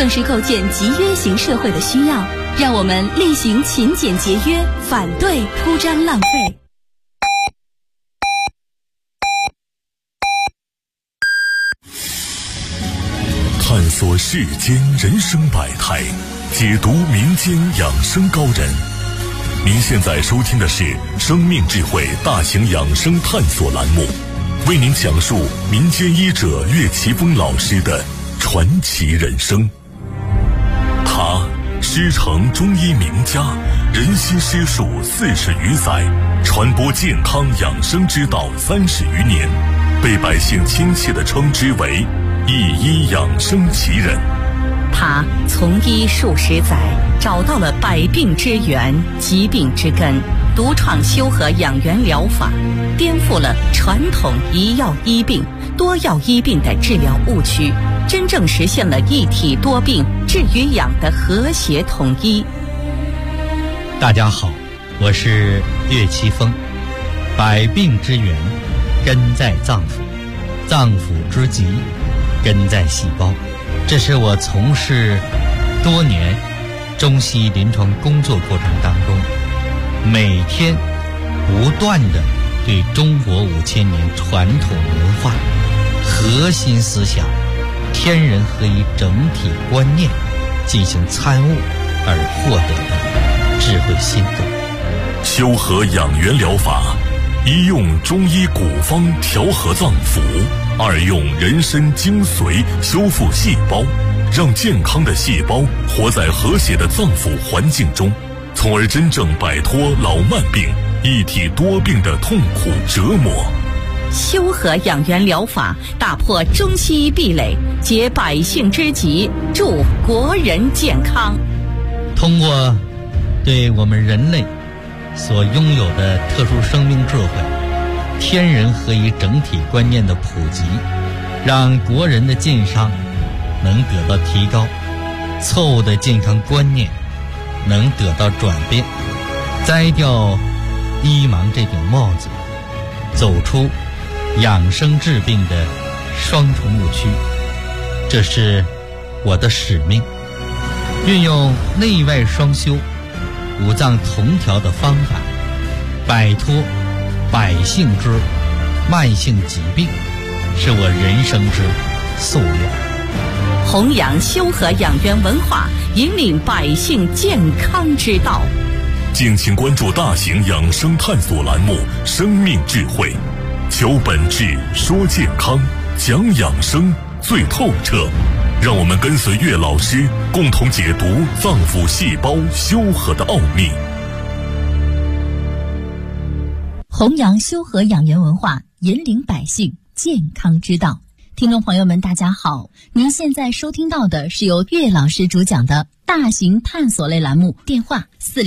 更是构建集约型社会的需要。让我们力行勤俭节约，反对铺张浪费。 探索世间人生百态，解读民间养生高人。您现在收听的是生命智慧大型养生探索栏目，为您讲述民间医者岳奇峰老师的传奇人生。他师承中医名家，人心师术40余载，传播健康养生之道30余年，被百姓亲切地称之为一医养生奇人。 他从医数十载，找到了百病之源、疾病之根，独创修和养元疗法，颠覆了传统一药医病、多药医病的治疗误区，真正实现了一体多病、治与养的和谐统一。 大家好，我是岳奇峰。百病之源根在脏腑，脏腑之疾根在细胞。这是我从事多年中西医临床工作过程当中，每天不断地对中国5000年传统文化核心思想天人合一整体观念进行参悟而获得的智慧心得。 修和养元疗法，一用中医古方调和脏腑，二用人参精髓修复细胞，让健康的细胞活在和谐的脏腑环境中，从而真正摆脱老慢病、一体多病的痛苦折磨。 修和养元疗法打破中西医壁垒，解百姓之急，助国人健康。 通过对我们人类所拥有的特殊生命智慧、天人合一整体观念的普及，让国人的健康能得到提高，错误的健康观念能得到转变，摘掉医盲这顶帽子，走出养生治病的双重误区。这是我的使命，运用内外双修、五脏同调的方法，摆脱百姓之慢性疾病，是我人生之夙愿。 弘扬修和养元文化，引领百姓健康之道。 敬请关注大型养生探索栏目《生命智慧》，求本质，说健康，讲养生最透彻。让我们跟随岳老师，共同解读脏腑细胞修和的奥秘。 弘扬修和养元文化，引领百姓健康之道。听众朋友们，大家好，您现在收听到的是由岳老师主讲的大型探索类栏目，电话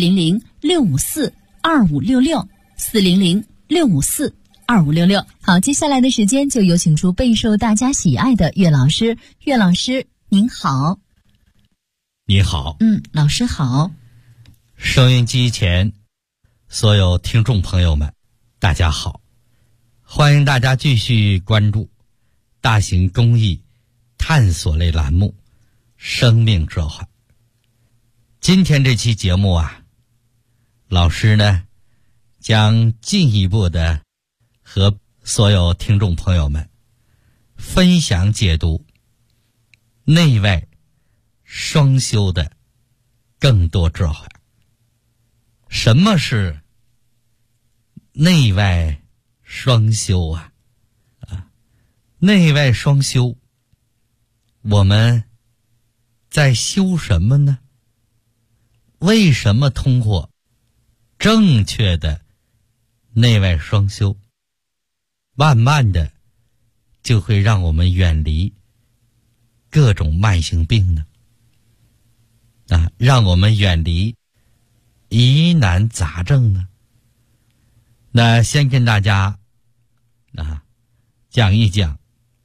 400-654-2566 400-654-2566。好，接下来的时间就有请出备受大家喜爱的岳老师。岳老师您好。 你好。 老师好。 收音机前所有听众朋友们大家好，欢迎大家继续关注大型公益探索类栏目生命智慧。今天这期节目啊，老师呢将进一步的和所有听众朋友们分享解读内外双修的更多智慧。什么是内外双修啊？内外双修，我们在修什么呢？为什么通过正确的内外双修，慢慢的就会让我们远离各种慢性病呢？让我们远离疑难杂症呢？那先跟大家讲一讲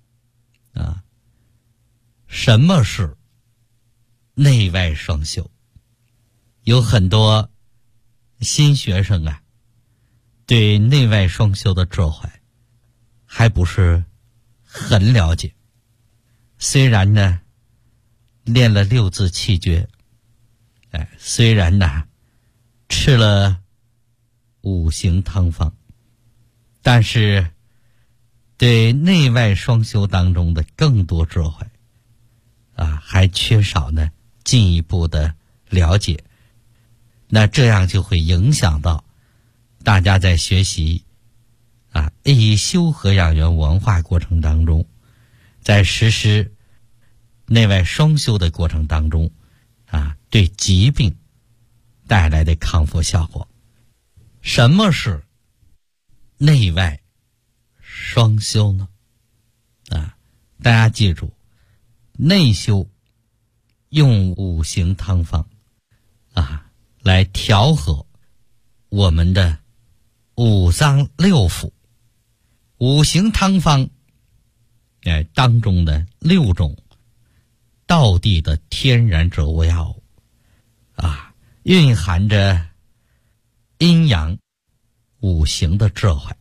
什么是内外双修。有很多新学生对内外双修的智慧还不是很了解。虽然呢练了六字气诀，虽然呢吃了五行汤方，但是对内外双修当中的更多智慧还缺少呢进一步的了解。那这样就会影响到大家在学习易修和养元文化过程当中，在实施内外双修的过程当中对疾病带来的康复效果。什么是内外双修呢？大家记住，内修用五行汤方来调和我们的五脏六腑。五行汤方当中的6种道地的天然植物药物蕴含着阴阳五行的智慧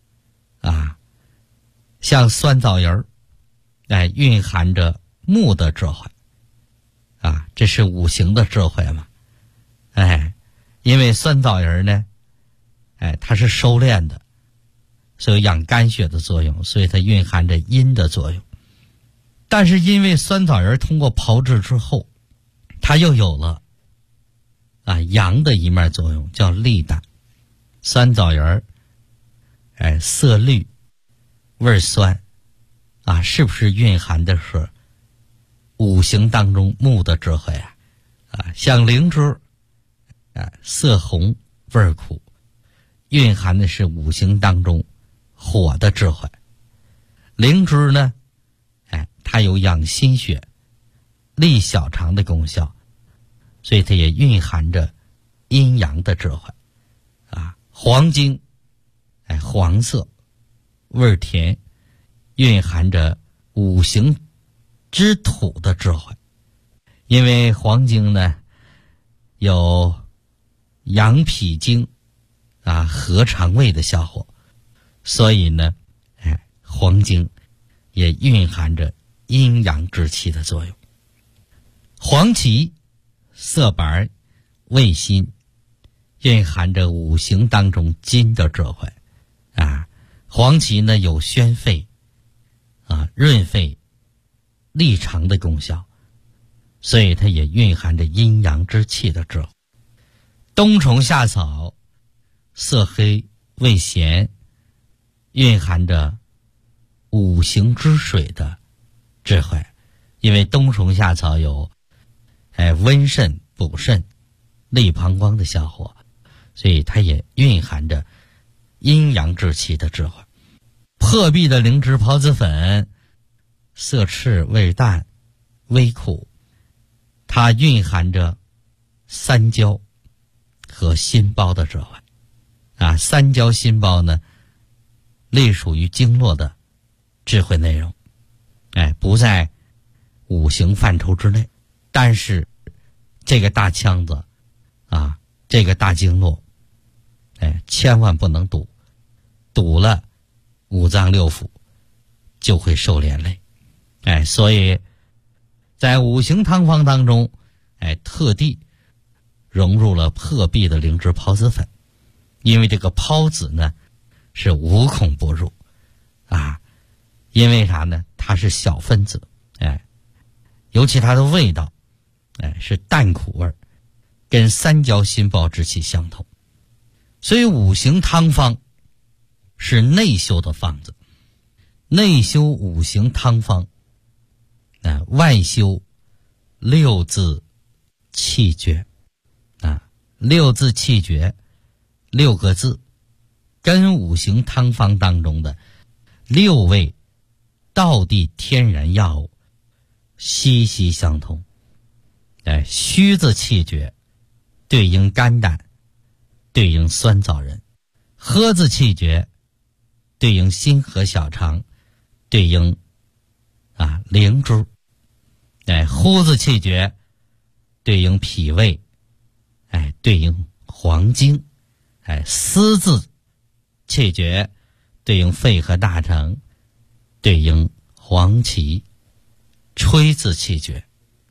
像酸枣仁蕴含着木的智慧这是五行的智慧嘛。因为酸枣仁呢它是收敛的，所以养肝血的作用，所以它蕴含着阴的作用。但是因为酸枣仁通过炮制之后，它又有了阳的一面作用，叫利胆。酸枣仁色绿味酸是不是蕴含的是五行当中木的智慧像灵芝色红味苦，蕴含的是五行当中火的智慧。灵芝呢它有养心血利小肠的功效，所以它也蕴含着阴阳的智慧黄精黄色味甜，蕴含着五行之土的智慧。因为黄精呢有养脾经和肠胃的效果，所以呢黄精也蕴含着阴阳之气的作用。黄芪色白味辛，蕴含着五行当中金的智慧黄芪呢有宣肺润肺利肠的功效，所以它也蕴含着阴阳之气的智慧。冬虫夏草色黑味咸，蕴含着五行之水的智慧。因为冬虫夏草有温肾补肾利膀胱的效果，所以它也蕴含着阴阳之气的智慧。破壁的灵芝孢子粉色赤味淡微苦，它蕴含着三焦和心包的智慧三焦心包呢隶属于经络的智慧内容不在五行范畴之内。但是这个大腔子这个大经络千万不能堵，堵了五脏六腑就会受连累所以在五行汤方当中特地融入了破壁的灵芝孢子粉。因为这个孢子呢是无孔不入因为啥呢？它是小分子尤其它的味道是淡苦味，跟三焦心包之气相同。所以五行汤方是内修的方子，内修五行汤方外修六字气诀六字气诀6个字跟五行汤方当中的6味道地天然药物息息相通。虚字气诀对应肝胆，对应酸枣仁；喝字气诀对应心和小肠，对应灵芝；呼字气诀对应脾胃，对应黄精；思字气诀对应肺和大肠，对应黄芪；吹字气诀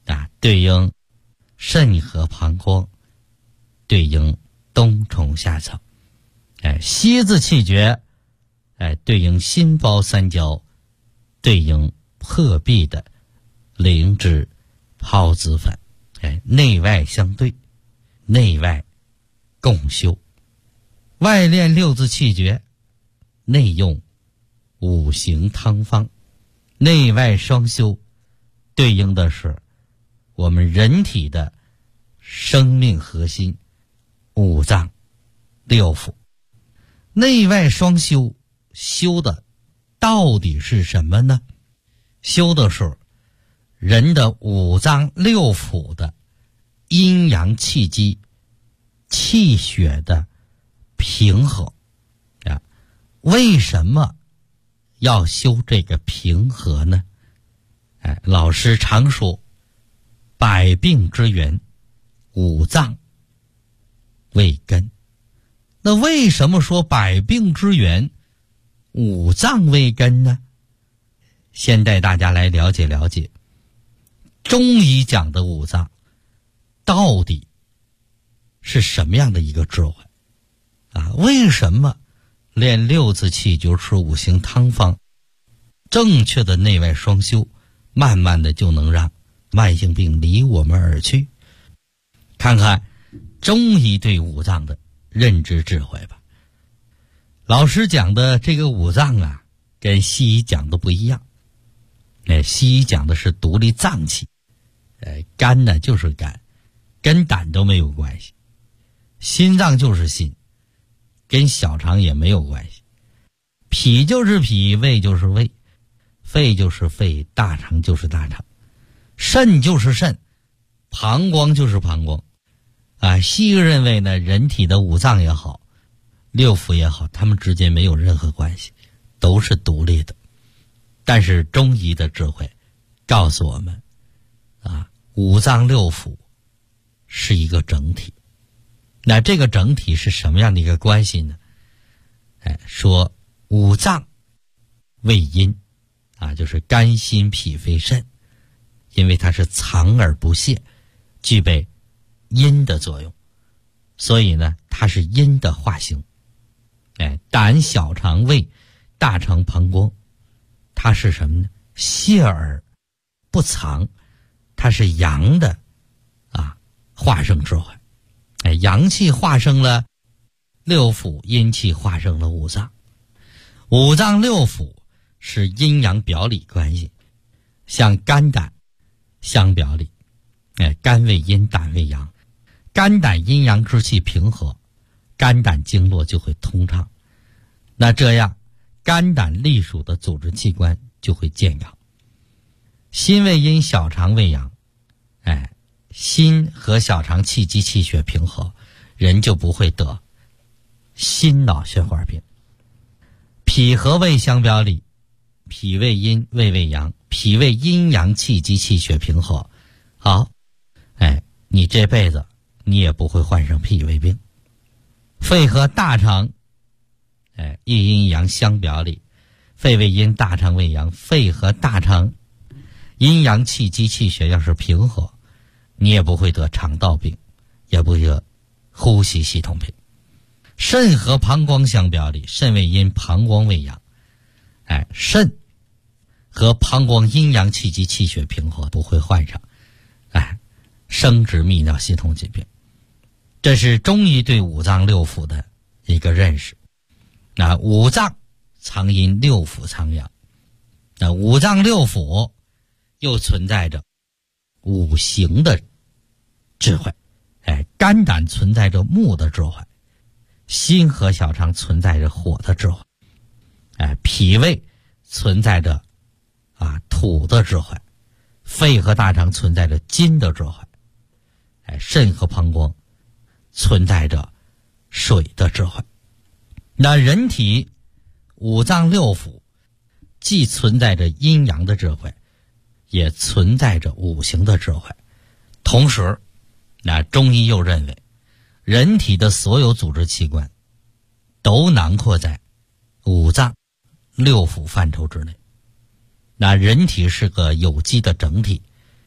对应肾和膀胱，对应冬虫夏草。膝子气绝，对应心包三焦，对应破壁的灵芝孢子粉。内外相对，内外共修。外练六字气绝，内用五行汤方，内外双修，对应的是我们人体的生命核心五脏六腑。内外双修，修的到底是什么呢？修的是人的五脏六腑的阴阳气机气血的平和。为什么要修这个平和呢？老师常说百病之源五脏为根。那为什么说百病之源五脏为根呢？先带大家来了解了解中医讲的五脏到底是什么样的一个智慧为什么练六字气绝吃五行汤方，正确的内外双修，慢慢的就能让慢性病离我们而去。看看中医对五脏的认知智慧吧。老师讲的这个五脏跟西医讲的不一样。西医讲的是独立脏器，肝呢就是肝，跟胆都没有关系；心脏就是心，跟小肠也没有关系；脾就是脾，胃就是胃，肺就是肺，大肠就是大肠，肾就是肾，膀胱就是膀胱。西医认为呢，人体的五脏也好，六腑也好，它们之间没有任何关系，都是独立的。但是中医的智慧告诉我们五脏六腑是一个整体。那这个整体是什么样的一个关系呢？说五脏为阴就是肝心脾肺肾，因为它是藏而不泄，具备阴的作用，所以呢它是阴的化形。胆小肠胃大肠膀胱，它是什么呢？泄而不藏，它是阳的化生智慧。阳气化生了六腑，阴气化生了五脏。五脏六腑是阴阳表里关系，像肝胆相表里。肝为阴，胆为阳，肝胆阴阳之气平和，肝胆经络就会通畅。那这样肝胆隶属的组织器官就会健康。心为阴，小肠为阳，心和小肠气机气血平和，人就不会得心脑血管病。脾和胃相表里，脾为阴，胃为阳，脾为阴阳气机气血平和，好，你这辈子你也不会患上脾胃病。肺和大肠一阴一阳相表里，肺为阴，大肠为阳，肺和大肠阴阳气机气血要是平和，你也不会得肠道病，也不会得呼吸系统病。肾和膀胱相表里，肾为阴，膀胱为阳，肾和膀胱阴阳气机气血平和，不会患上生殖泌尿系统疾病。这是中医对五脏六腑的一个认识。那五脏藏阴，六腑藏阳。那五脏六腑又存在着五行的智慧。肝胆存在着木的智慧，心和小肠存在着火的智慧，脾胃存在着土的智慧，肺和大肠存在着金的智慧，肾和膀胱存在着水的智慧。那人体五脏六腑既存在着阴阳的智慧，也存在着五行的智慧。同时中医又认为人体的所有组织器官都囊括在五脏六腑范畴之内。那人体是个有机的整体，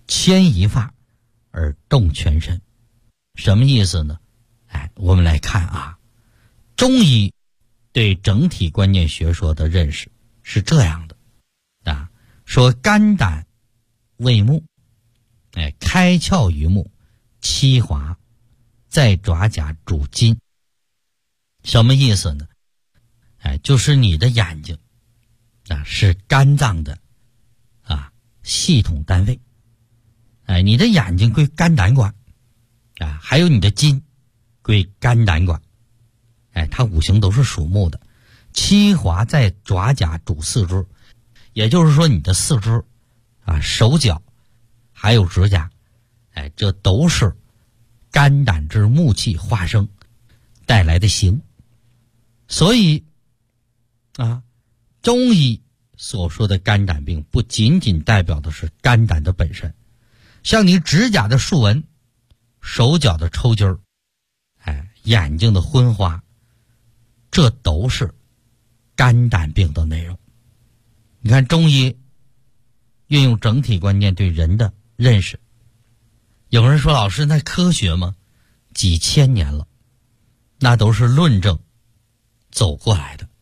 牵一发而动全身。什么意思呢？我们来看啊，中医对整体观念学说的认识是这样的啊，说肝胆为目，开窍于目，七华在爪甲主筋。什么意思呢？就是你的眼睛是肝脏的系统单位。你的眼睛归肝胆管还有你的筋归肝胆管。它五行都是属木的。七华在爪甲主四肢，也就是说你的四肢手脚还有指甲，这都是肝胆之木气化生带来的形。所以中医所说的肝胆病不仅仅代表的是肝胆的本身，像你指甲的竖纹，手脚的抽筋儿，眼睛的昏花，这都是肝胆病的内容。你看中医运用整体观念对人的认识，有人说老师那科学吗？几千年了，那都是论证走过来的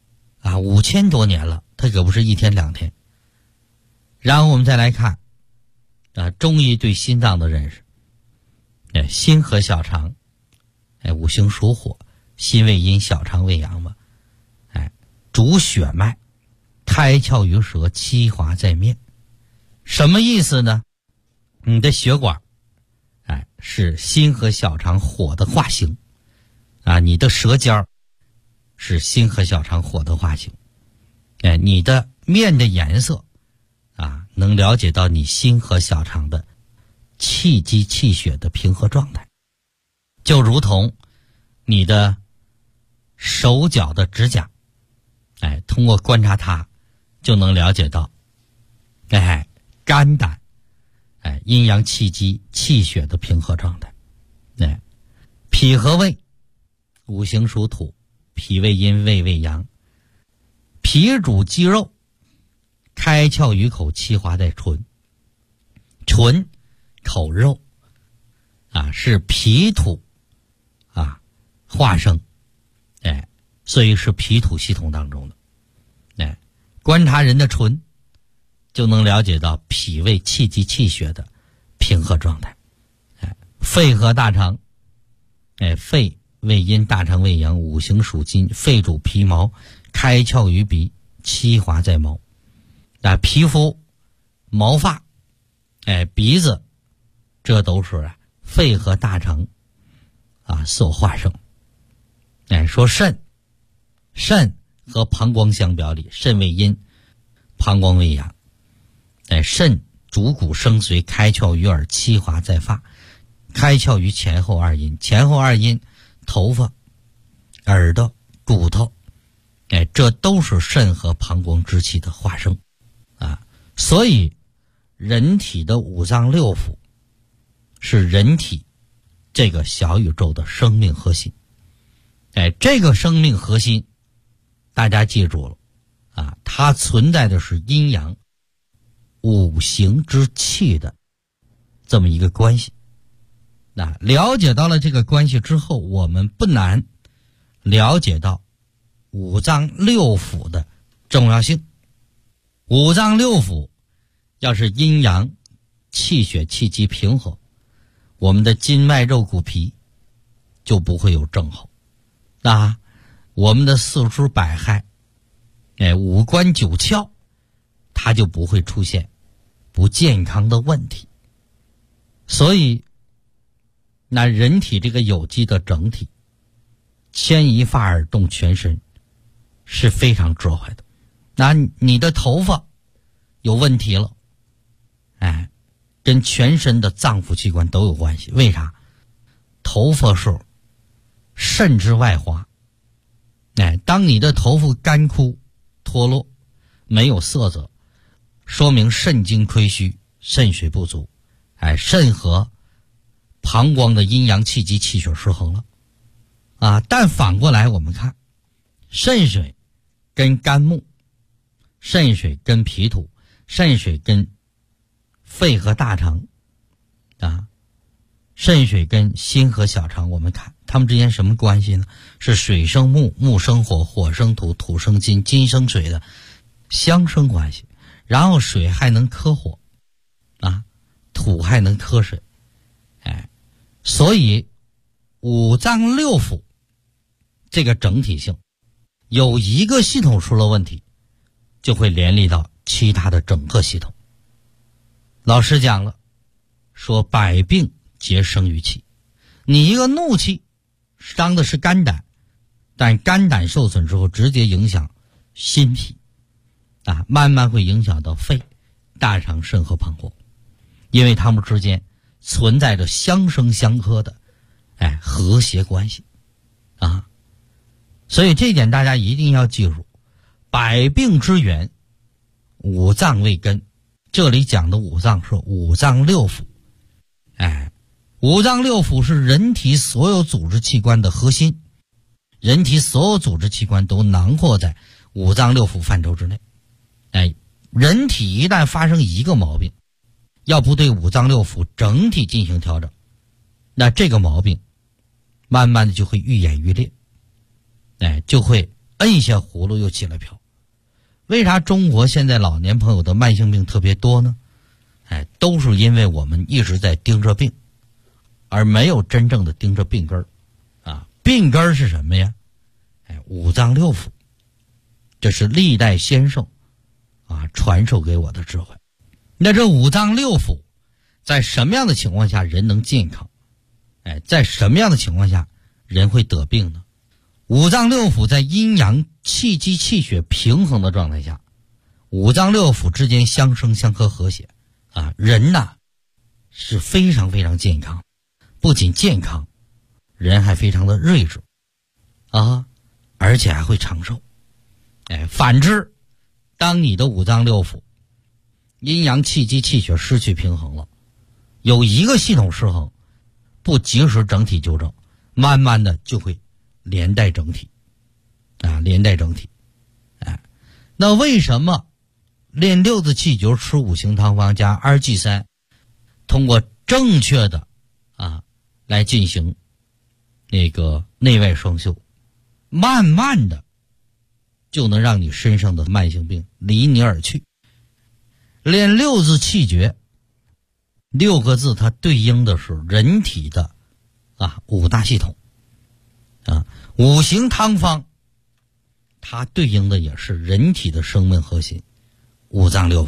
5000多年了，它可不是一天两天。然后我们再来看中医对心脏的认识。心和小肠五行属火，心为阴，小肠为阳嘛。主血脉，开窍于舌，七华在面。什么意思呢？你的血管是心和小肠火的化形你的舌尖是心和小肠火的化形。你的面的颜色能了解到你心和小肠的气机气血的平和状态。就如同你的手脚的指甲通过观察它就能了解到肝胆阴阳气机气血的平和状态。脾和胃五行属土，脾为阴，胃为阳。脾主肌肉，开窍于口，七华在唇。唇口肉是脾土化生，所以是脾土系统当中的。观察人的唇就能了解到脾胃气机气血的平和状态。肺和大肠，肺为阴，大肠为阳，五行属金，肺主皮毛，开窍于鼻，七华在毛。皮肤毛发鼻子，这都是肺和大肠所化生。说肾和膀胱相表里，肾为阴，膀胱为阳。肾主骨生髓，开窍于耳，七华在发，开窍于前后二阴。前后二阴，头发、耳朵、骨头，这都是肾和膀胱之气的化生所以人体的五脏六腑是人体这个小宇宙的生命核心。这个生命核心大家记住了它存在的是阴阳五行之气的这么一个关系。了解到了这个关系之后，我们不难了解到五脏六腑的重要性。五脏六腑要是阴阳气血气机平和，我们的筋脉肉骨皮就不会有症候我们的四肢百骸五官九窍它就不会出现不健康的问题。所以那人体这个有机的整体，牵一发而动全身是非常智慧的。你的头发有问题了跟全身的脏腑器官都有关系。为啥？头发是肾之外华当你的头发干枯脱落没有色泽，说明肾精亏虚，肾水不足肾和膀胱的阴阳气机气血失衡了但反过来我们看，肾水跟肝木，肾水跟脾土，肾水跟肺和大肠啊，肾水跟心和小肠，我们看它们之间什么关系呢？是水生木，木生火，火生土，土生金，金生水的相生关系。然后水还能克火啊，土还能克水，所以五脏六腑这个整体性，有一个系统出了问题，就会连累到其他的整个系统。老师讲了，说百病皆生于气，你一个怒气伤的是肝胆，但肝胆受损之后直接影响心脾啊，慢慢会影响到肺、大肠、肾和膀胱，因为它们之间存在着相生相克的和谐关系啊。所以这一点大家一定要记住，百病之源，五脏为根。这里讲的五脏是五脏六腑，五脏六腑是人体所有组织器官的核心，人体所有组织器官都囊括在五脏六腑范畴之内。人体一旦发生一个毛病，要不对五脏六腑整体进行调整，那这个毛病慢慢的就会愈演愈烈，就会摁下葫芦又起了瓢。为啥中国现在老年朋友的慢性病特别多呢？都是因为我们一直在盯着病，而没有真正的盯着病根儿啊。病根儿是什么呀？五脏六腑，这是历代先圣啊传授给我的智慧。那这五脏六腑在什么样的情况下人能健康？在什么样的情况下人会得病呢？五脏六腑在阴阳气机气血平衡的状态下，五脏六腑之间相生相克和谐啊，人呐是非常非常健康，不仅健康，人还非常的睿智啊，而且还会长寿。反之，当你的五脏六腑阴阳气机气血失去平衡了，有一个系统失衡，不及时整体纠正，慢慢的就会连带整体啊，连带整体。那为什么练六字气诀，吃五行汤方加2G3，通过正确的来进行那个内外双修，慢慢的就能让你身上的慢性病离你而去。练六字气诀，6个字它对应的是人体的五大系统啊，五行汤方它对应的也是人体的生命核心，五脏六腑。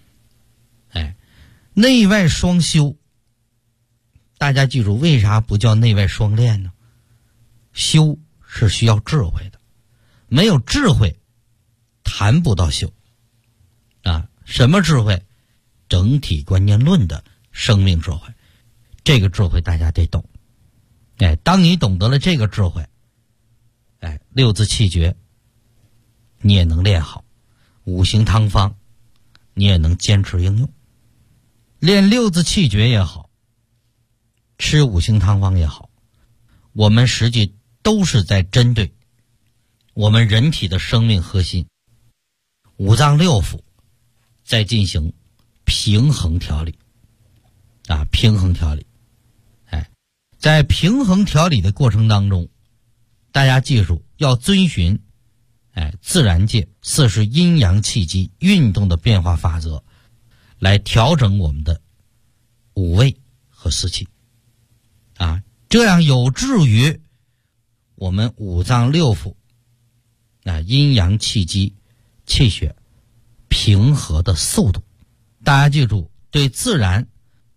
内外双修，大家记住为啥不叫内外双练呢？修是需要智慧的，没有智慧谈不到修啊。什么智慧？整体观念论的生命智慧，这个智慧大家得懂。当你懂得了这个智慧，六字气诀你也能练好，五行汤方你也能坚持应用。练六字气诀也好，吃五行汤方也好，我们实际都是在针对我们人体的生命核心五脏六腑在进行平衡调理平衡调理。在平衡调理的过程当中，大家记住要遵循自然界40阴阳气机运动的变化法则，来调整我们的五味和四气这样有助于我们五脏六腑阴阳气机气血平和的速度。大家记住，对自然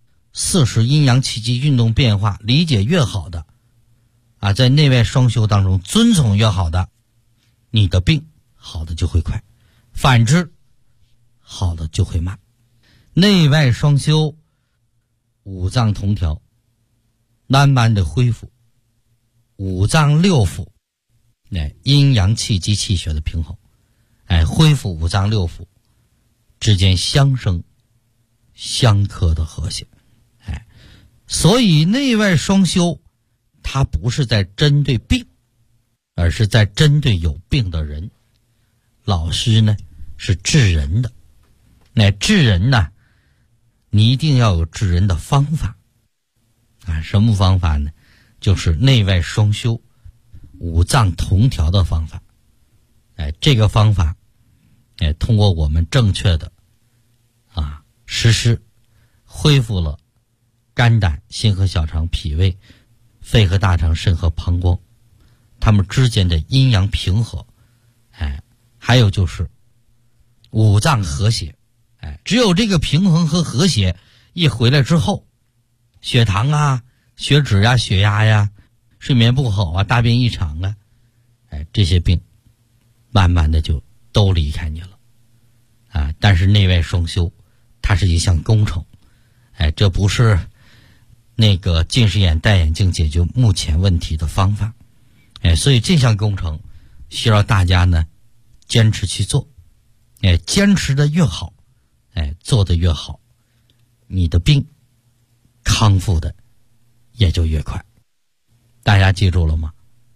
40阴阳气机运动变化理解越好的在内外双修当中遵从越好的，你的病好的就会快，反之好的就会慢。内外双修，五脏同调，慢慢的恢复五脏六腑阴阳气机气血的平衡，恢复五脏六腑之间相生相克的和谐。所以内外双修它不是在针对病，而是在针对有病的人。老师呢是治人的，治人呢你一定要有治人的方法啊！什么方法呢？就是内外双修、五脏同调的方法。这个方法，通过我们正确的实施，恢复了肝胆、心和小肠、脾胃、肺和大肠、肾和膀胱，它们之间的阴阳平和。还有就是五脏和谐。只有这个平衡和和谐一回来之后，血糖啊、血脂啊、血压呀、睡眠不好啊、大便异常啊，这些病慢慢的就都离开你了但是内外双修它是一项工程，这不是那个近视眼戴眼镜解决目前问题的方法，所以这项工程需要大家呢坚持去做，坚持的越好，做的越好，你的病康复的也就越快。大家记住了吗？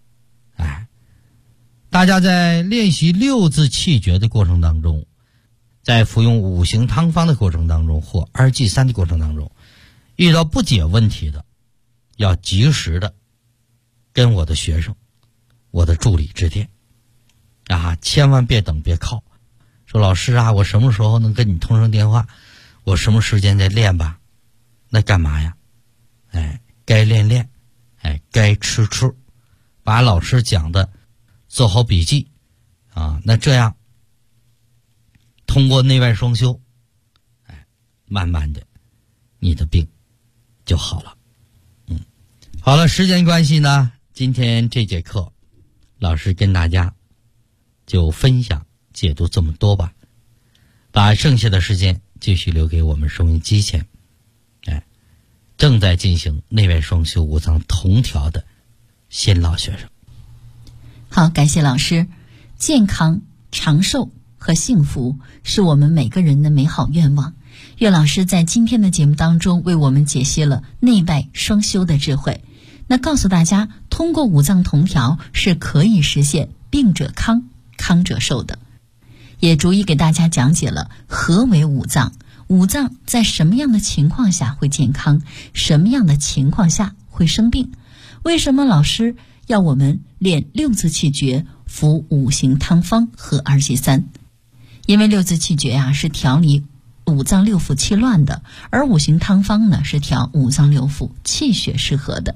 大家在练习六字气诀的过程当中，在服用五行汤方的过程当中，或2G3的过程当中，遇到不解问题的，要及时的跟我的学生、我的助理致电千万别等别靠，说老师啊，我什么时候能跟你通上电话？我什么时间再练吧？那干嘛呀？该练练，该吃吃，把老师讲的做好笔记那这样通过内外双修，慢慢的你的病就好了。好了，时间关系呢，今天这节课老师跟大家就分享解读这么多吧，把剩下的时间继续留给我们收音机前正在进行内外双修、五脏同调的新老学生。 好，感谢老师。健康、长寿和幸福是我们每个人的美好愿望。岳老师在今天的节目当中为我们解析了内外双修的智慧，那告诉大家，通过五脏同调是可以实现病者康、康者寿的，也逐一给大家讲解了何为五脏，五脏在什么样的情况下会健康，什么样的情况下会生病，为什么老师要我们练六字气诀、服五行汤方和2G3？因为六字气诀是调理五脏六腑气乱的，而五行汤方呢是调五脏六腑气血失和的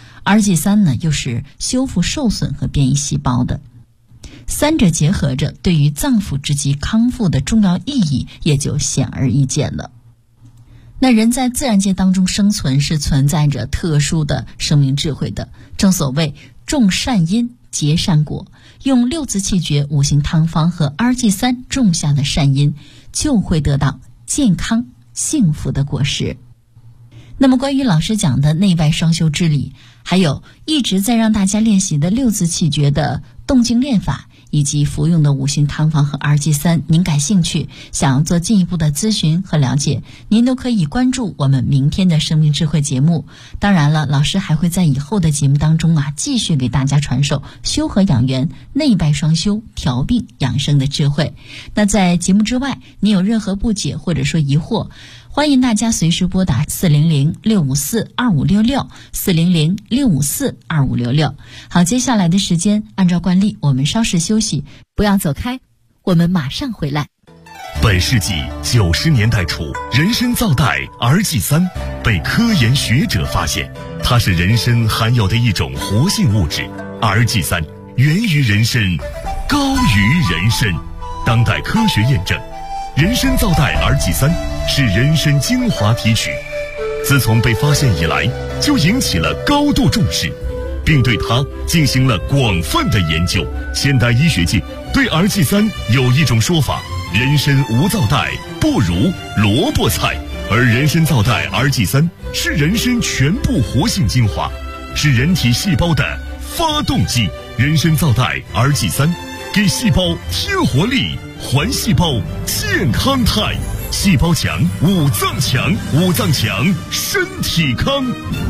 ，2G3呢又是修复受损和变异细胞的。三者结合着，对于脏腑之疾康复的重要意义也就显而易见了。那人在自然界当中生存是存在着特殊的生命智慧的，正所谓种善因结善果，用六字气诀、五行汤方和2G3种下的善因，就会得到健康幸福的果实。那么关于老师讲的内外双修之理，还有一直在让大家练习的六字气诀的动静练法，以及服用的五行汤方和2G3，您感兴趣，想要做进一步的咨询和了解，您都可以关注我们明天的生命智慧节目。当然了，老师还会在以后的节目当中继续给大家传授修和养元、内外双修、调病养生的智慧。那在节目之外，您有任何不解或者说疑惑，欢迎大家随时拨打400-654-2566 400-654-2566。好，接下来的时间按照惯例我们稍事休息，不要走开，我们马上回来。 本世纪90年代初，人参皂苷 2G3 被科研学者发现，它是人参含有的一种活性物质。2G3 源于人参，高于人参。当代科学验证，人参皂苷 2G3 是人参精华提取，自从被发现以来，就引起了高度重视，并对它进行了广泛的研究。现代医学界对 2G3 有一种说法：人参无皂苷不如萝卜菜，而人参皂苷 2G3 是人参全部活性精华，是人体细胞的发动机。人参皂苷 2G3 给细胞添活力，还细胞健康态，细胞强，五脏强，五脏强，身体康。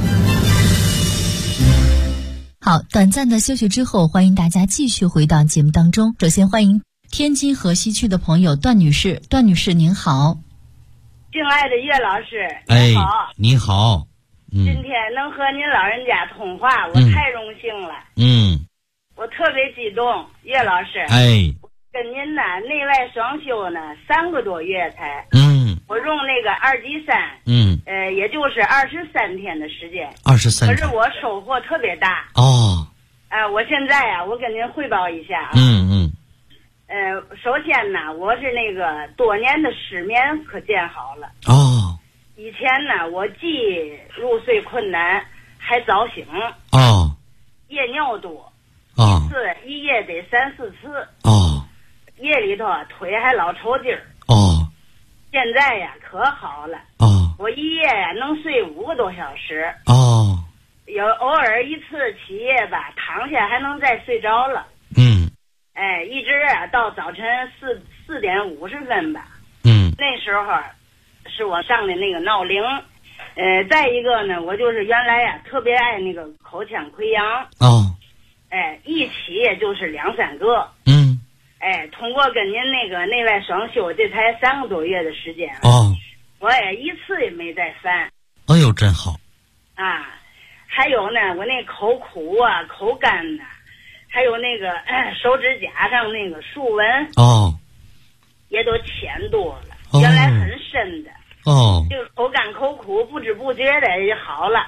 好，短暂的休息之后，欢迎大家继续回到节目当中。首先欢迎天津河西区的朋友段女士，段女士您好。 敬爱的岳老师， 哎你好， 你好， 今天能和您老人家通话，我太荣幸了，我特别激动，岳老师， 哎， 跟您呢内外双修呢3个多月才，我用那个二级山，也就是23天的时间 ，23天， 可是我收获特别大哦， 我现在啊，我跟您汇报一下啊，首先呢，我是那个多年的失眠可见好了， 哦， 以前呢，我既入睡困难，还早醒， 哦， 夜尿多， 哦， 一夜得3、4次， 哦， 夜里头腿还老抽筋儿， 哦， 现在呀可好了， 哦， 我一夜呀能睡5个多小时， 哦， 有偶尔一次起夜吧，躺下还能再睡着了，一直啊到早晨4点50分吧，那时候是我上的那个闹铃，再一个呢，我就是原来呀特别爱那个口腔溃疡，一起也就是2、3个，通过跟您那个内外双修，这才3个多月的时间，我也一次也没再犯， 哎呦，真好啊，还有呢，我那口苦啊，口干呐，还有那个手指甲上那个竖纹，也都浅多了，原来很深的，这个口干口苦不知不觉的也好了，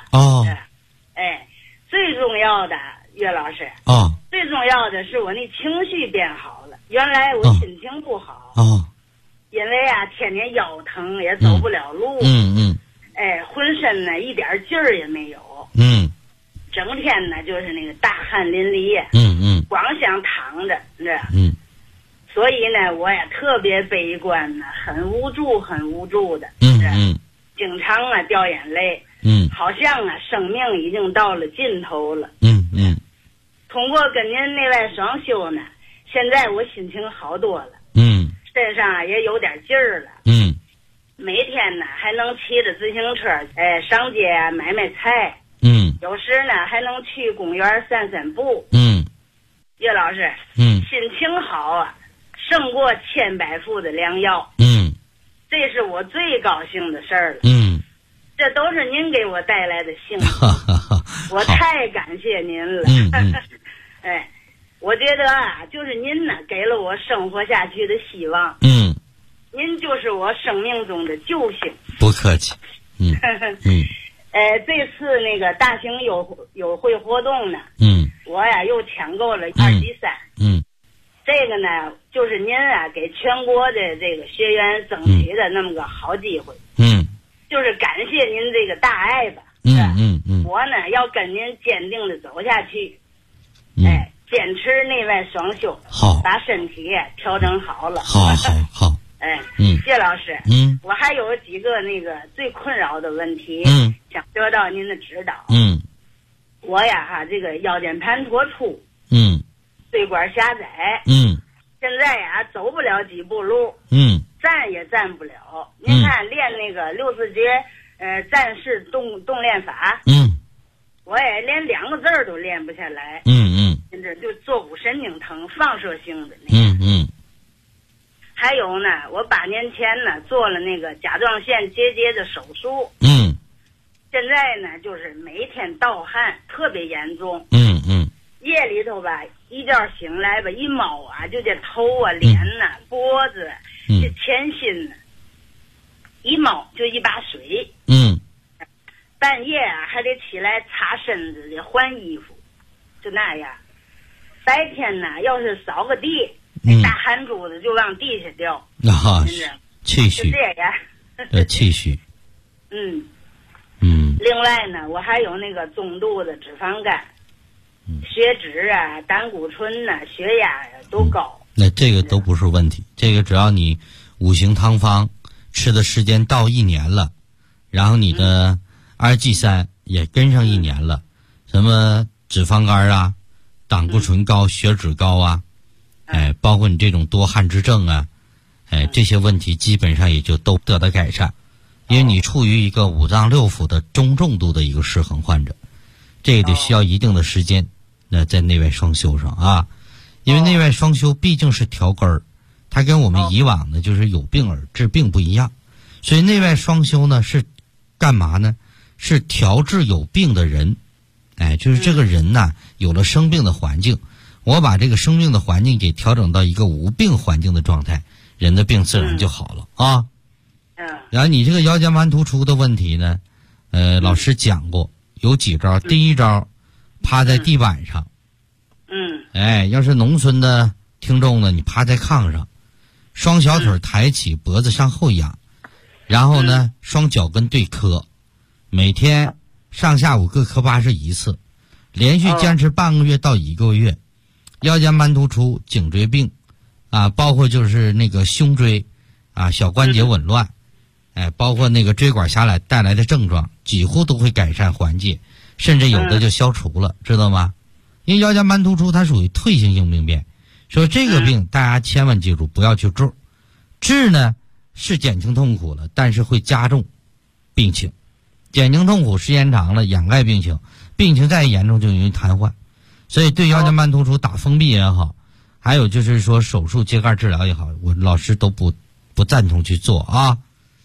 最重要的岳老师，最重要的是我那情绪变好了，原来我心情不好，因为啊天天腰疼也走不了路，浑身呢一点劲儿也没有，整天呢就是那个大汗淋漓，光想躺着，所以呢我也特别悲观呢，很无助的，经常啊掉眼泪，好像啊生命已经到了尽头了，通过跟您内外双修呢，现在我心情好多了，身上也有点劲儿了，每天呢还能骑着自行车，上街啊买菜，有时呢还能去公园散步，岳老师，心情好啊，胜过千百副的良药，这是我最高兴的事儿了，这都是您给我带来的幸福，我太感谢您了，我觉得啊，就是您呢给了我生活下去的希望，您就是我生命中的救星， 不客气， 这次那个大型友会活动呢，我呀又抢购了2级山，这个呢就是您啊给全国的这个学员争取的那么个好机会，就是感谢您这个大爱吧，我呢要跟您坚定的走下去，坚持内外双修， 好， 把身体调整好了， 好， 谢老师，我还有几个那个最困扰的问题，想得到您的指导，我呀这个腰间盘突出，椎管狭窄，现在呀走不了几步路，站也站不了，您看练那个64节战士动练法，我也连2个字儿都练不下来，这就坐骨神经疼，放射性的那个，还有呢，我8年前呢做了那个甲状腺结节的手术，现在呢就是每天盗汗特别严重，夜里头吧一觉醒来吧一摸啊，就这头啊脸呐脖子这前心呢一摸就一把水，半夜啊还得起来擦身子的换衣服，就那样，白天呢要是扫个地，那大汗珠子就往地下掉， 气虚， 就这样， 气虚， 另外呢我还有那个中度的脂肪肝，血脂啊胆固醇啊血压呀都高， 那这个都不是问题，这个只要你5行汤方吃的时间到1年了，然后你的2G3也跟上1年了，什么脂肪肝啊胆固醇高血脂高啊，包括你这种多汗之症啊，这些问题基本上也就都得到改善，因为你处于一个5脏6腑的中重度的一个失衡患者，这个得需要一定的时间，那在内外双修上啊，因为内外双修毕竟是调根儿，它跟我们以往的就是有病而治病不一样， 所以内外双修呢是干嘛呢？是调治有病的人，就是这个人呢有了生病的环境，我把这个生病的环境给调整到一个无病环境的状态，人的病自然就好了啊。然后你这个腰间盘突出的问题呢，老师讲过有几招。第一招，趴在地板上。要是农村的听众呢，你趴在炕上，双小腿抬起，脖子向后仰，然后呢，双脚跟对磕，每天上下午各磕81次，连续坚持半个月到1个月。腰间盘突出、颈椎病啊，包括就是那个胸椎啊、小关节紊乱，包括那个椎管狭窄带来的症状，几乎都会改善缓解，甚至有的就消除了，知道吗？因为腰间盘突出它属于退行性病变，所以这个病大家千万记住不要去治呢是减轻痛苦了，但是会加重病情，减轻痛苦时间长了掩盖病情，病情再严重就容易瘫痪。所以对腰间盘突出打封闭也好，还有就是说手术揭盖治疗也好，我老师都不赞同去做啊。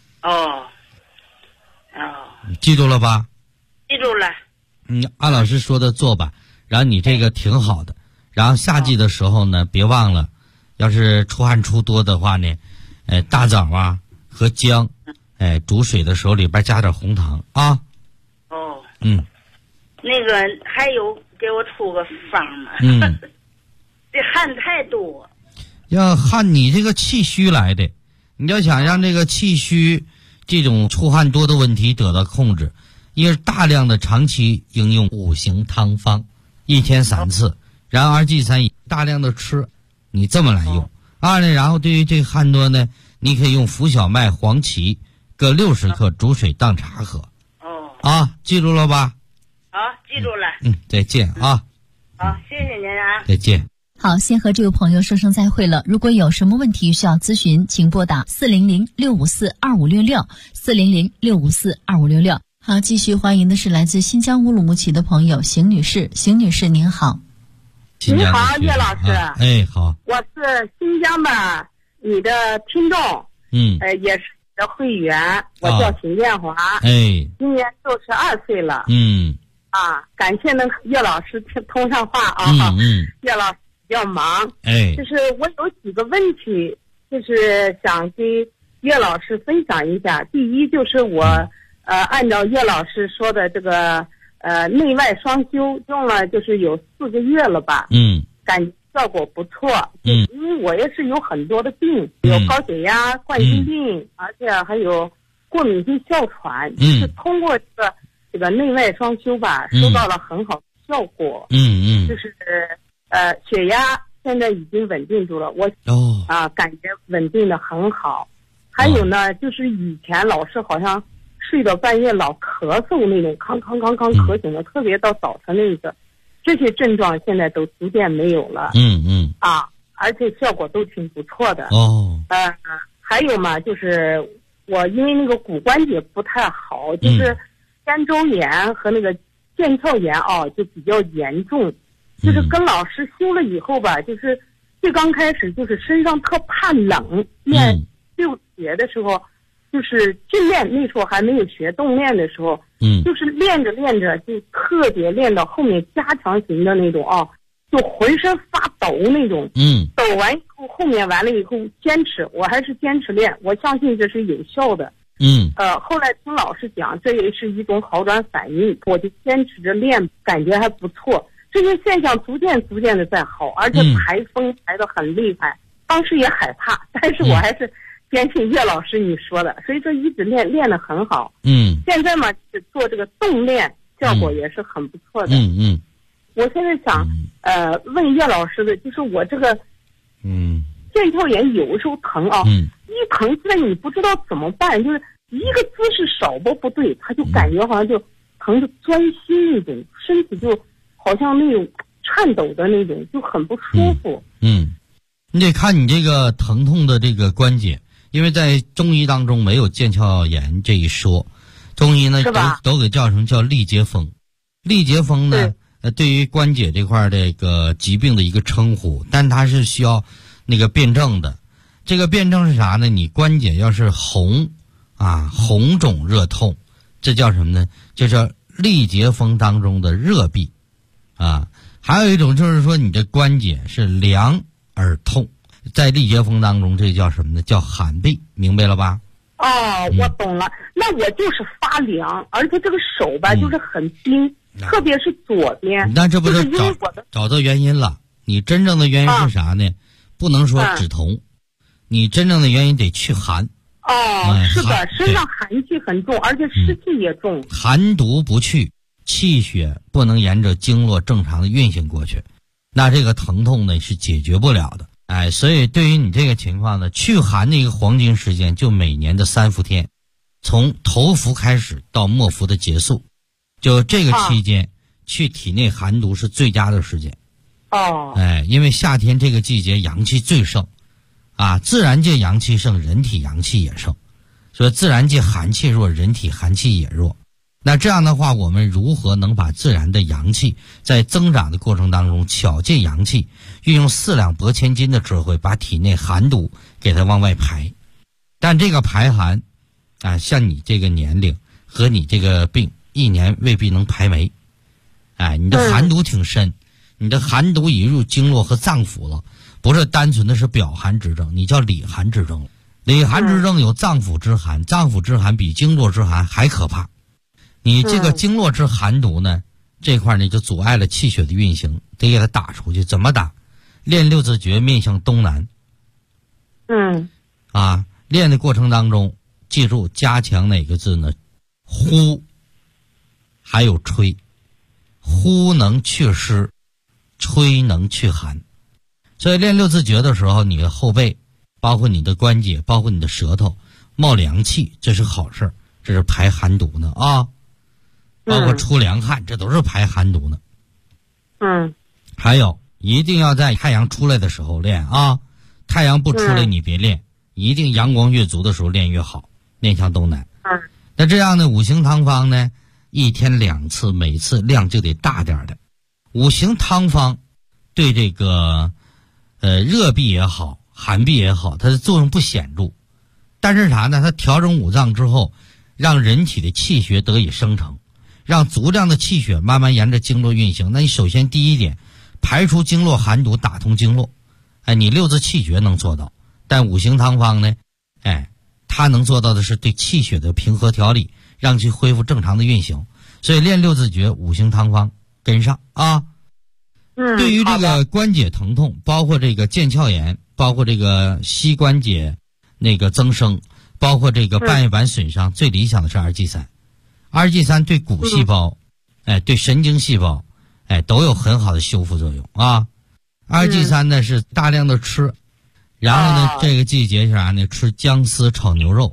记住了吧？ 记住了。 按老师说的做吧。然后你这个挺好的，然后夏季的时候呢，别忘了，要是出汗出多的话呢，大枣啊和姜，煮水的时候里边加点红糖啊。 那个还有给我出个方吗？这汗太多。 要汗你这个气虚来的，你要想让这个气虚这种出汗多的问题得到控制，因为大量的长期应用5行汤方。1天3次，然后2忌3宜，大量的吃，你这么来用。然后对于这个汗多呢，你可以用浮小麦、黄芪各60克煮水当茶喝。记住了吧？ 好，记住了。 再见啊。 好，谢谢您啊。 再见。 好，先和这位朋友说声再会了。如果有什么问题需要咨询，请拨打400-654-2566 400-654-2566。好，继续欢迎的是来自新疆乌鲁木齐的朋友邢女士。邢女士您好。 你好，叶老师。 好。 我是新疆的你的听众，也是你的会员，我叫邢建华，今年62岁了，感谢能和叶老师通上话啊，叶老师比较忙，就是我有几个问题，就是想跟叶老师分享一下。第一就是我按照叶老师说的这个内外双修用了就是有4个月了吧，感觉效果不错，因为我也是有很多的病，有高血压、冠心病，而且还有过敏性哮喘，就是通过这个内外双修吧，收到了很好的效果，就是血压现在已经稳定住了，我感觉稳定的很好。还有呢，就是以前老是好像睡到半夜老咳嗽那种，康咳醒的，特别到早晨那个，这些症状现在都逐渐没有了。而且效果都挺不错的。还有嘛，就是我因为那个骨关节不太好，就是肩周炎和那个腱鞘炎就比较严重。就是跟老师修了以后吧，就是最刚开始就是身上特怕冷，练6节的时候。就是训练那时候还没有学动练的时候，就是练着就特别练到后面加强型的那种就浑身发抖那种，抖完以后后面完了以后坚持，我还是坚持练，我相信这是有效的。后来听老师讲，这也是一种好转反应，我就坚持着练，感觉还不错。这些现象逐渐的在好，而且排风排得很厉害，当时也害怕，但是我还是坚信叶老师你说的，所以说一直练得很好。现在嘛，做这个动练效果也是很不错的。我现在想问叶老师的，就是我这个腱鞘炎有时候疼一疼起来你不知道怎么办，就是一个姿势手不对，他就感觉好像就疼得钻心那种，身体就好像那种颤抖的那种，就很不舒服。 你得看你这个疼痛的这个关节。因为在中医当中没有腱鞘炎这一说，中医呢都给叫成叫历节风。历节风呢，对于关节这块这个疾病的一个称呼，但它是需要那个辩证的。这个辩证是啥呢？你关节要是红红肿热痛，这叫什么呢？这叫历节风当中的热痹还有一种就是说你的关节是凉而痛，在历节风当中这叫什么呢？叫寒痹，明白了吧？ 我懂了。那我就是发凉，而且这个手吧就是很冰，特别是左边。 那这不是找到原因了？你真正的原因是啥呢？不能说止痛，你真正的原因得去寒。 是的，身上寒气很重，而且湿气也重。 寒毒不去，气血不能沿着经络正常的运行过去，那这个疼痛呢是解决不了的。所以对于你这个情况呢，去寒的一个黄金时间就每年的3伏天，从头伏开始到末伏的结束，就这个期间去体内寒毒是最佳的时间。因为夏天这个季节阳气最盛自然界阳气盛，人体阳气也盛，所以自然界寒气弱，人体寒气也弱。那这样的话，我们如何能把自然的阳气在增长的过程当中巧借阳气，运用4两拨千斤的智慧，把体内寒毒给它往外排？但这个排寒像你这个年龄和你这个病1年未必能排没。你的寒毒挺深，你的寒毒已入经络和脏腑了，不是单纯的是表寒之症，你叫里寒之症。里寒之症有脏腑之寒，脏腑之寒比经络之寒还可怕。你这个经络之寒毒呢，这块呢就阻碍了气血的运行，得给它打出去。怎么打？练六字诀面向东南。练的过程当中，记住加强哪个字呢？呼，还有吹。呼能祛湿，吹能祛寒。所以练六字诀的时候，你的后背，包括你的关节，包括你的舌头冒凉气，这是好事，这是排寒毒呢包括出凉汗，这都是排寒毒呢。还有一定要在太阳出来的时候练太阳不出来你别练，一定阳光越足的时候练越好，面向东南。那这样的五行汤方呢，1天2次，每次量就得大点的。五行汤方对这个热痹也好，寒痹也好，它的作用不显著，但是啥呢？它调整五脏之后，让人体的气血得以生成，让足量的气血慢慢沿着经络运行。那你首先第一点，排除经络寒毒，打通经络。你六字气诀能做到，但五行汤方呢，它能做到的是对气血的平和调理，让其恢复正常的运行。所以练六字诀，五行汤方跟上对于这个关节疼痛，包括这个腱鞘炎，包括这个膝关节那个增生，包括这个半月板损伤，最理想的是2G3。2G3对骨细胞对神经细胞都有很好的修复作用2G3 呢是大量的吃，然后呢这个季节是啥呢？吃姜丝炒牛肉。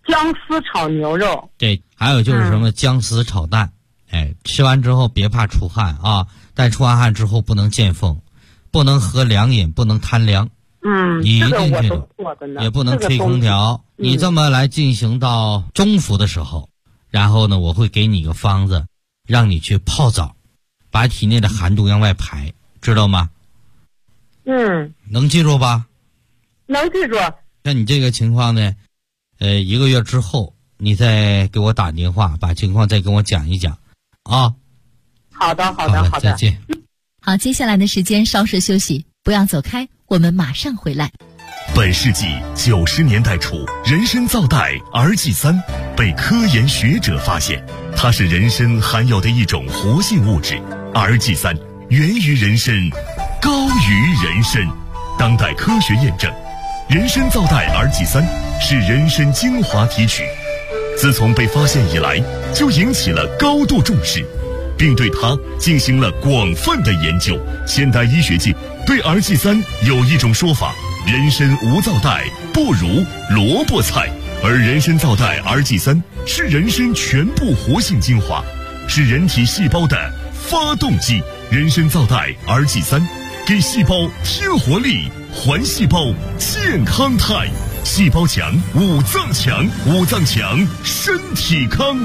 对，还有就是什么姜丝炒蛋。吃完之后别怕出汗但出完汗之后不能见风，不能喝凉饮，不能贪凉。一定这种也不能吹空调。你这么来进行到中伏的时候，然后呢我会给你个方子，让你去泡澡，把体内的寒毒往外排，知道吗？能记住吧？ 能记住。 那你这个情况呢1个月之后你再给我打电话，把情况再跟我讲一讲好的， 再见。 好，接下来的时间稍事休息，不要走开，我们马上回来。 本世纪90年代初，人参皂苷 RG3 被科研学者发现，它是人参含有的一种活性物质。RG3 源于人参，高于人参。当代科学验证，人参皂苷 RG3 是人参精华提取，自从被发现以来，就引起了高度重视，并对它进行了广泛的研究。现代医学界对 RG3 有一种说法：人参无皂苷，不如萝卜菜。而人参皂苷 RG3 是人参全部活性精华，是人体细胞的发动机。人参皂苷 RG3 给细胞添活力，还细胞健康态。细胞强，五脏强，五脏强，身体康。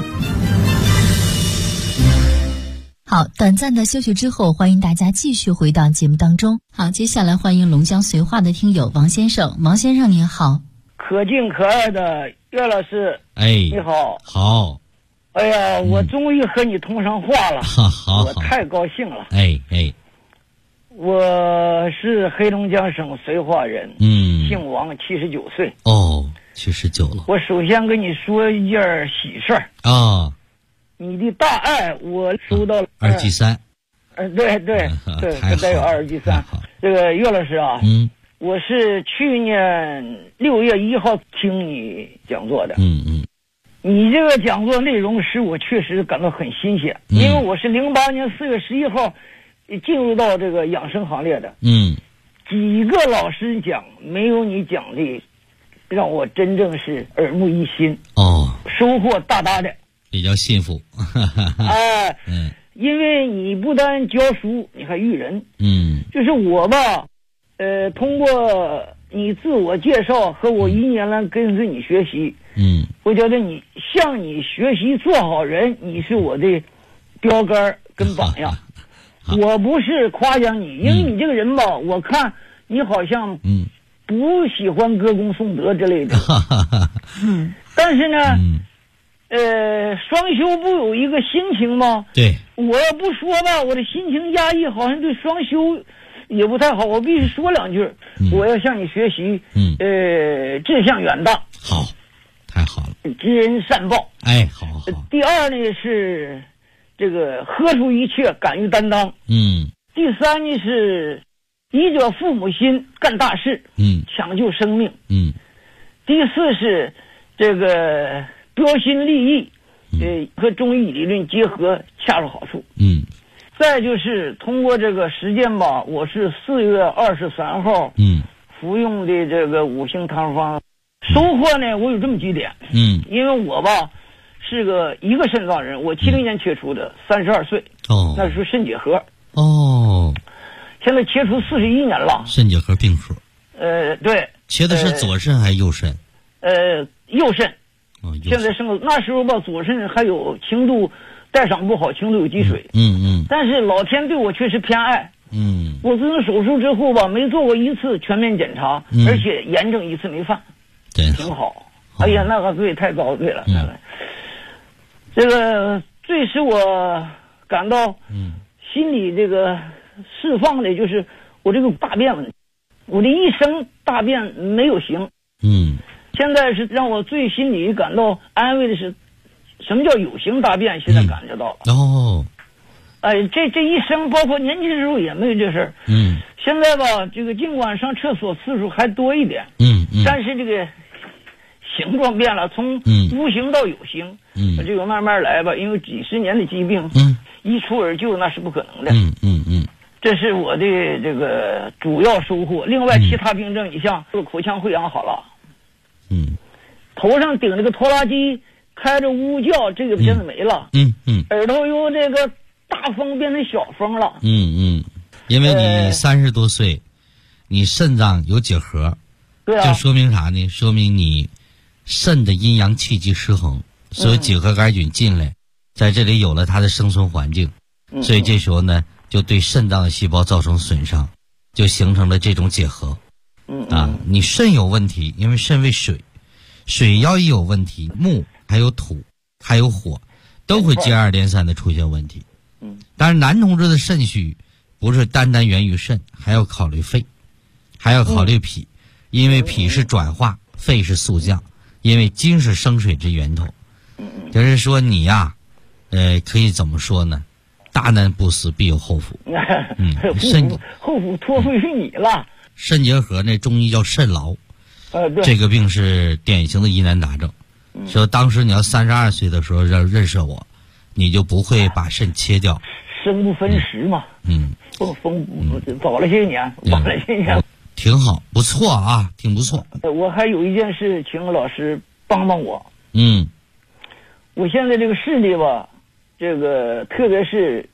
好，短暂的休息之后，欢迎大家继续回到节目当中。好，接下来欢迎龙江绥化的听友王先生。王先生您好。 可敬可爱的岳老师， 哎， 你好。 好。 哎呀，我终于和你通上话了， 好， 我太高兴了。 哎， 我是黑龙江省绥化人，姓王，79岁。 哦，79了。 我首先跟你说一件喜事儿啊， 你的大爱我收到了 2级3。 对，带有2级3。这个岳老师啊，我是去年6月1号听你讲座的，你这个讲座内容使我确实感到很新鲜，因为我是08年4月11号进入到这个养生行列的，几个老师讲没有你讲的让我真正是耳目一新，收获大大的， 比较幸福。 哎，因为你不但教书，你还育人。就是我吧，通过你自我介绍和我1年来跟随你学习，我觉得你向你学习做好人，你是我的标杆跟榜样。我不是夸奖你，因为你这个人吧，我看你好像不喜欢歌功颂德之类的。但是呢，双修不有一个心情吗？ 对， 我要不说吧，我的心情压抑，好像对双修也不太好。我必须说2句，我要向你学习。志向远大。 好，太好了。 知恩善报。 哎，好。 第二呢是这个喝出一切，敢于担当。第三呢是以者父母心，干大事。抢救生命。第四是这个标新立异，和中医理论结合，恰到好处。再就是通过这个实践吧，我是4月23号服用的这个5行汤方，收获呢我有这么几点。因为我吧是一个肾脏人，我70年切除的，32岁。那时候肾结核。现在切除41年了。 肾结核病符。 对。 切的是左肾还是右肾？ 右肾。现在剩那时候吧，左肾还有轻度代偿不好，轻度有积水。但是老天对我确实偏爱。我自从手术之后吧，没做过一次全面检查，而且炎症一次没犯。 对， 挺好。哎呀，那个对，太高对了。这个最使我感到心里这个释放的就是我这个大便问题，我的一生大便没有行。现在是让我最心里感到安慰的是，什么叫有形大便？现在感觉到了。这一生包括年轻时候也没有这事儿。现在吧，这个尽管上厕所次数还多一点。但是这个形状变了，从无形到有形。这个慢慢来吧，因为几十年的疾病，一蹴而就那是不可能的。这是我的这个主要收获。另外其他病症，你像口腔溃疡好了。头上顶这个拖拉机，开着呜叫，这个现在没了。耳朵由这个大风变成小风了。 因为你30多岁，你肾脏有结核。 对啊。 这说明啥呢？说明你肾的阴阳气机失衡，所以结核杆菌进来，在这里有了它的生存环境，所以这时候呢，就对肾脏的细胞造成损伤，就形成了这种结核。你肾有问题，因为肾为水，水要一有问题，木还有土还有火都会接二连三的出现问题。但是男同志的肾虚不是单单源于肾，还要考虑肺，还要考虑脾，因为脾是转化，肺是速降，因为金是生水之源头。就是说你呀，可以怎么说呢？大难不死必有后福。 后福托付于你了。 肾结核那中医叫肾痨。这个病是典型的疑难杂症。说当时你要32岁的时候认识我，你就不会把肾切掉。 生不分时嘛。早了些年，晚了些年。 挺好，不错啊，挺不错。 我还有一件事，请老师帮帮我。我现在这个视力吧，这个特别是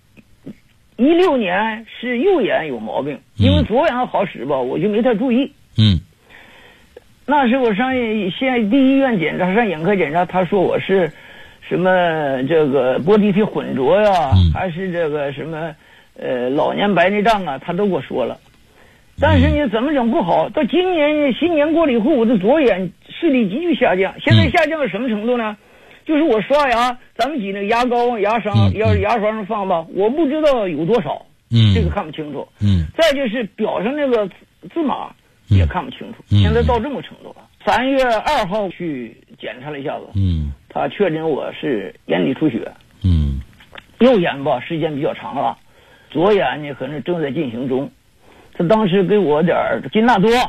16年是右眼有毛病，因为左眼好使吧，我就没太注意。那时我上县第一医院检查，上眼科检查，他说我是什么这个玻璃体混浊呀，还是这个什么老年白内障啊，他都给我说了。但是你怎么整不好？到今年新年过了以后，我的左眼视力急剧下降。现在下降到什么程度呢？就是我刷牙，咱们挤那个牙膏往牙刷上放吧，我不知道有多少，这个看不清楚。再就是表上那个字码也看不清楚。现在到这么程度了。3月2号去检查了一下子，他确诊我是眼底出血。右眼吧时间比较长了，左眼呢可能正在进行中。他当时给我点金纳多，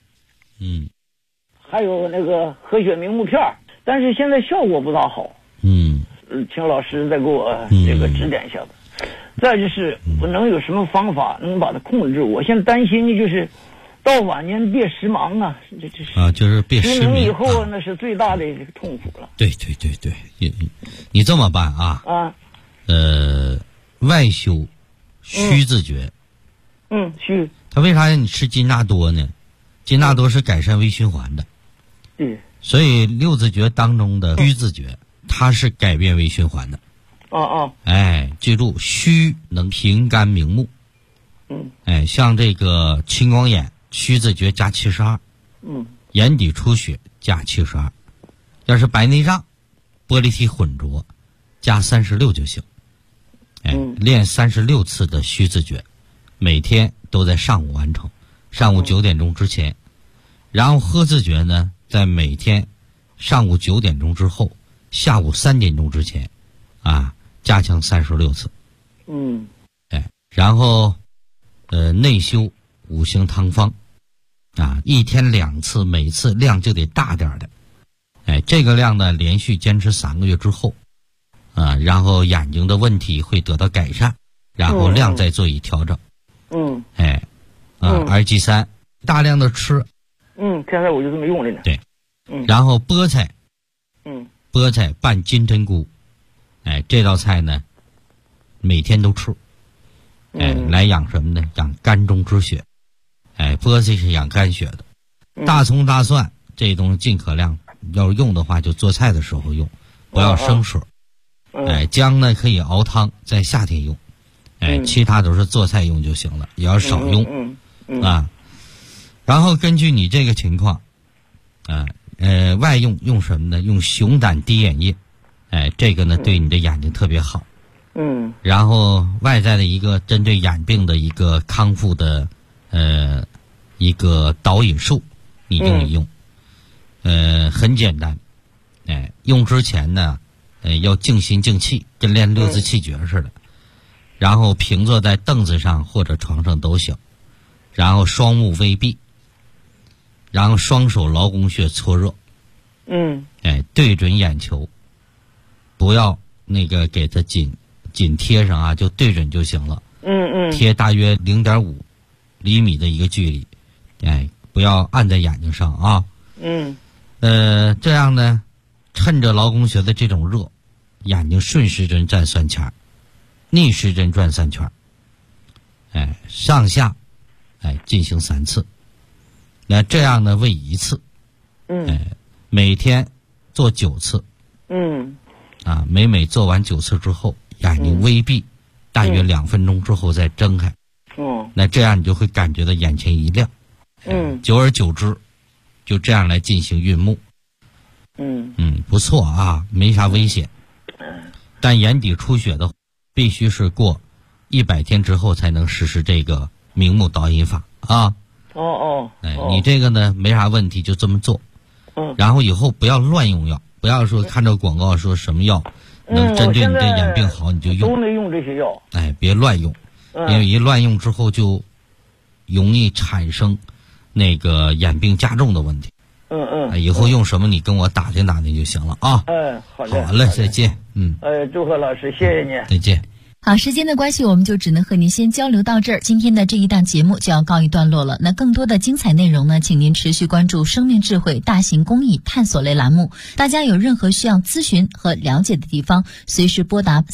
还有那个和血明目片，但是现在效果不大好。请老师再给我这个指点一下子。再就是我能有什么方法能把它控制？我现在担心的就是到晚年别时盲啊， 就是别失明以后那是最大的这个痛苦了。 对，你这么办啊？外修虚自觉。 虚。 他为啥让你吃金纳多呢？金纳多是改善微循环的。 对。 所以六字诀当中的虚自觉，它是改变微循环的。记住，虚能平肝明目。像这个青光眼，虚自觉加72。眼底出血加72。要是白内障、玻璃体混浊，加36就行。练36次的虚自觉，每天都在上午完成，上午9点钟之前。然后喝自觉呢，在每天上午9点钟之后，下午3点钟之前，加强36次。然后内修5行汤方，一天2次，每次量就得大点的。这个量呢，连续坚持3个月之后，然后眼睛的问题会得到改善，然后量再做一调整。RG3 大量的吃。 现在我就这么用了呢。 对。然后菠菜。菠菜拌金针菇，这道菜呢，每天都吃。来养什么呢？养肝中之血。菠菜是养肝血的。大葱大蒜这东西尽可量，要是用的话就做菜的时候用，不要生吃。姜呢可以熬汤，在夏天用。其他都是做菜用就行了，也要少用。然后根据你这个情况，外用什么呢？用熊胆滴眼液。这个呢对你的眼睛特别好。然后外在的一个针对眼病的一个康复的一个导引术，你用一用。很简单。用之前呢要静心静气，跟练六字气诀似的。然后平坐在凳子上或者床上都行。然后双目微闭，然后双手劳宫穴搓热。对准眼球，不要那个给它紧贴上就对准就行了。贴大约0.5厘米的一个距离。不要按在眼睛上啊。这样呢，趁着劳宫穴的这种热，眼睛顺时针转3圈，逆时针转3圈。上下进行3次。那这样呢为1次。每天做9次。每做完9次之后，眼睛微闭，大约2分钟之后再睁开。那这样你就会感觉到眼前一亮。久而久之，就这样来进行运目。不错没啥危险。但眼底出血的必须是过100天之后才能实施这个明目导引法你这个呢没啥问题，就这么做。然后以后不要乱用药，不要说看着广告说什么药能针对你的眼病好你就用。 都没用这些药。 别乱用。因为一乱用之后就容易产生那个眼病加重的问题。以后用什么你跟我打听就行了啊。 好嘞。 好嘞，再见。 祝贺老师，谢谢你。 再见。 好，时间的关系，我们就只能和您先交流到这儿。今天的这一档节目就要告一段落了。那更多的精彩内容呢，请您持续关注生命智慧大型公益探索类栏目。大家有任何需要咨询和了解的地方，随时拨打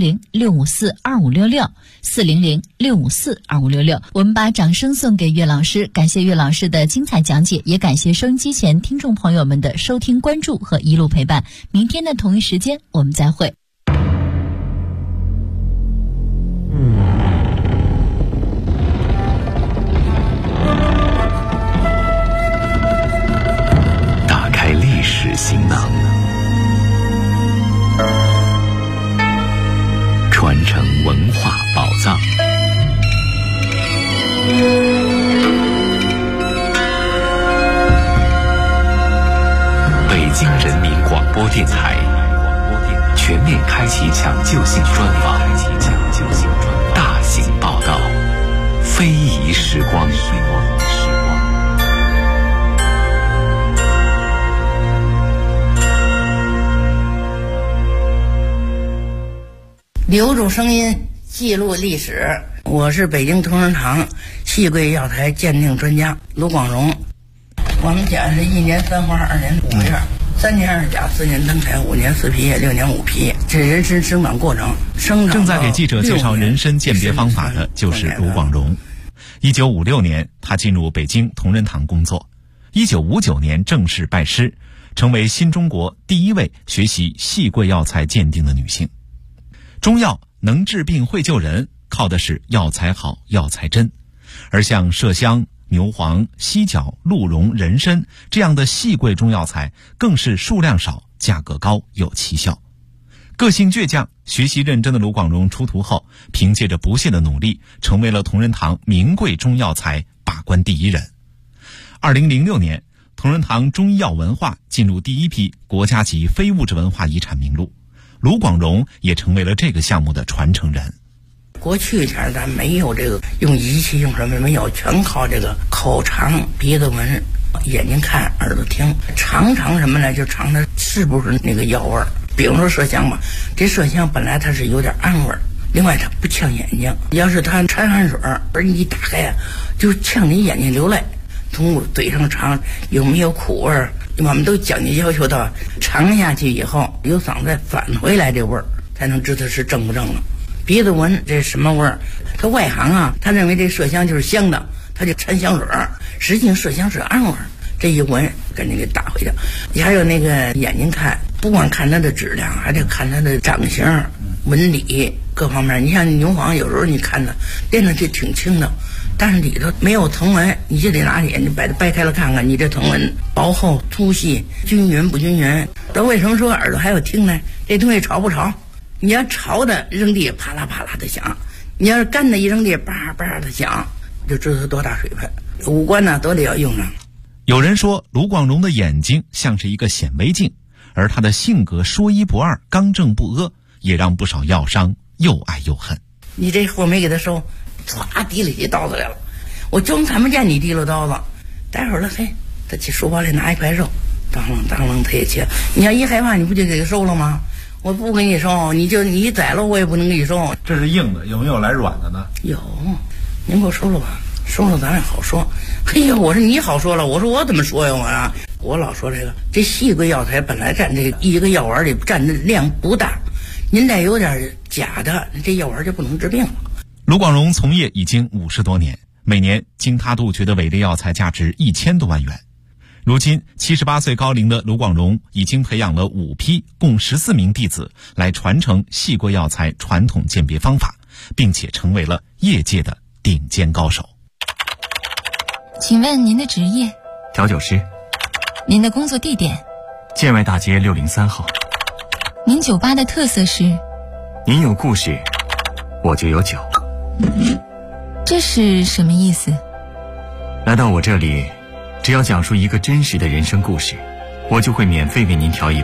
400-654-2566 400-654-2566。我们把掌声送给岳老师，感谢岳老师的精彩讲解，也感谢收音机前听众朋友们的收听关注和一路陪伴。明天的同一时间我们再会。 留住声音，记录历史。我是北京同仁堂细桂药材鉴定专家卢广荣。我们家是1年3花2年5月，3年2甲4年登台5年4批6年5批，这人参生长过程。 正在给记者介绍人参鉴别方法的就是卢广荣。1956年，他进入北京同仁堂工作。1959年正式拜师，成为新中国第一位学习细桂药材鉴定的女性。中药能治病会救人，靠的是药材好药材真，而像麝香、牛黄、犀角、鹿茸、人参这样的细桂中药材更是数量少、价格高、有奇效。个性倔强、学习认真的卢广荣出徒后，凭借着不懈的努力，成为了同仁堂名贵中药材把关第一人。2006年，同仁堂中医药文化进入第一批国家级非物质文化遗产名录，卢广荣也成为了这个项目的传承人。 过去前咱没有这个用仪器用什么没有，全靠这个口尝、鼻子闻、眼睛看、耳朵听，尝什么呢？就尝它是不是那个药味儿。比如说麝香吧，这麝香本来它是有点暗味儿，另外它不呛眼睛，要是它掺汗水而你一打开啊，就呛你眼睛流泪。从嘴上尝有没有苦味儿，我们都讲究要求到尝下去以后由嗓子返回来这味儿，才能知道是正不正了。鼻子闻这什么味儿？他外行啊，他认为这麝香就是香的，他就掺香水儿，实际上麝香是暗味儿。这一闻赶紧给打回去。你还有那个眼睛看，不光看它的质量，还得看它的长相、纹理各方面。你像牛黄，有时候你看它练的就挺轻的，但是里头没有藤纹，你就得拿眼睛把它掰开了看看，你这藤纹薄厚、粗细、均匀不均匀。那为什么说耳朵还要听呢？这东西潮不潮？你要潮的扔地啪啦啪啦的响，你要是干的一扔地叭叭的响，就知道它多大水分。五官呢都得要用上。 有人说卢广荣的眼睛像是一个显微镜，而他的性格说一不二、刚正不阿，也让不少药商又爱又恨。 你这货没给他收，唰提了起刀子来了，我装看不见你提了刀子。待会儿了，嘿，他去书包里拿一块肉，当啷当啷他也切。你要一害怕，你不就给他收了吗？我不给你收，你宰了我也不能给你收。 这是硬的，有没有来软的呢？ 有，您给我收了吧，收了咱也好说。嘿呀，我说你好说了，我说我怎么说呀我老说这细桂药材本来占这一个药丸里占的量不大，您再有点假的，这药丸就不能治病了。 卢广荣从业已经50多年，每年经他杜绝的伪劣药材价值1000多万元。如今78岁高龄的卢广荣已经培养了5批共14名弟子来传承细桂药材传统鉴别方法，并且成为了业界的顶尖高手。 请问您的职业？ 调酒师。 您的工作地点？ 建外大街603号。 您酒吧的特色是？ 您有故事，我就有酒。 这是什么意思？ 来到我这里，只要讲述一个真实的人生故事，我就会免费为您调一